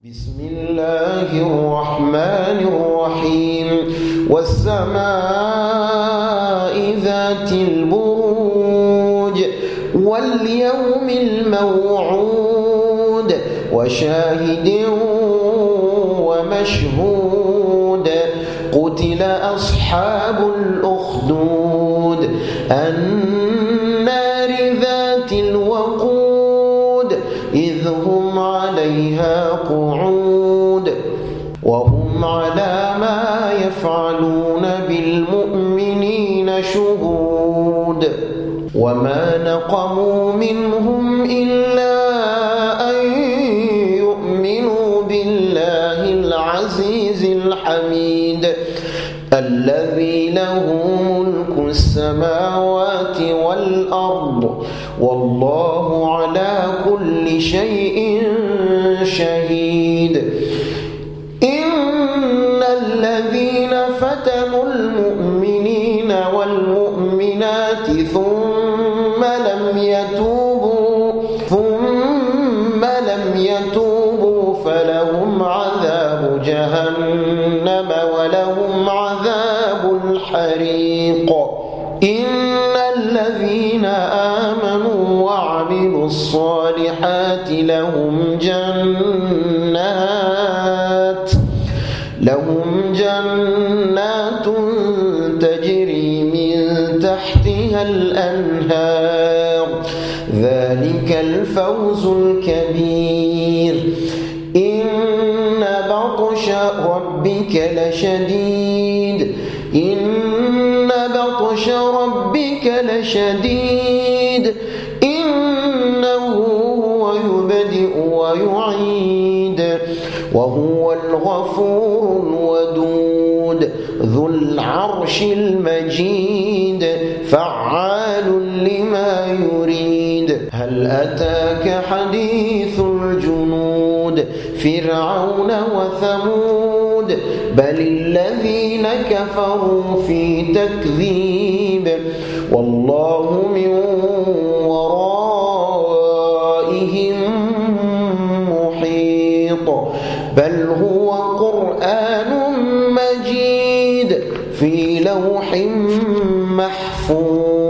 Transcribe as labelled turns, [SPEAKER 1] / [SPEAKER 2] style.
[SPEAKER 1] بسم الله الرحمن الرحيم والسماء ذات البروج واليوم الموعود وشاهد ومشهود قتل أصحاب الأخدود النار ذات الوقود إذ هم عليها قعود وهم على ما يفعلون بالمؤمنين شهود وما نقموا منهم إلا أن يؤمنوا بالله العزيز الحميد الذي له ملك السماوات والأرض والله على كل شيء شهيد إن الذين فتنوا المؤمنين والمؤمنات ثم لم يتوبوا فلهم عذاب جهنم ولهم عذاب الحريق إن الذين آمنوا وعملوا الصالحات لهم جنات تجري من تحتها الأنهار ذلك الفوز الكبير إن بطش ربك لشديد إنه هو يبدئ ويعيد وهو الغفور الودود ذو العرش المجيد فعال لما يريد هل أتاك حديث الجنود فرعون وثمود بل الذين كفروا في تكذيب والله من ورائهم محيط بل هو قرآن مجيد في لوح محفوظ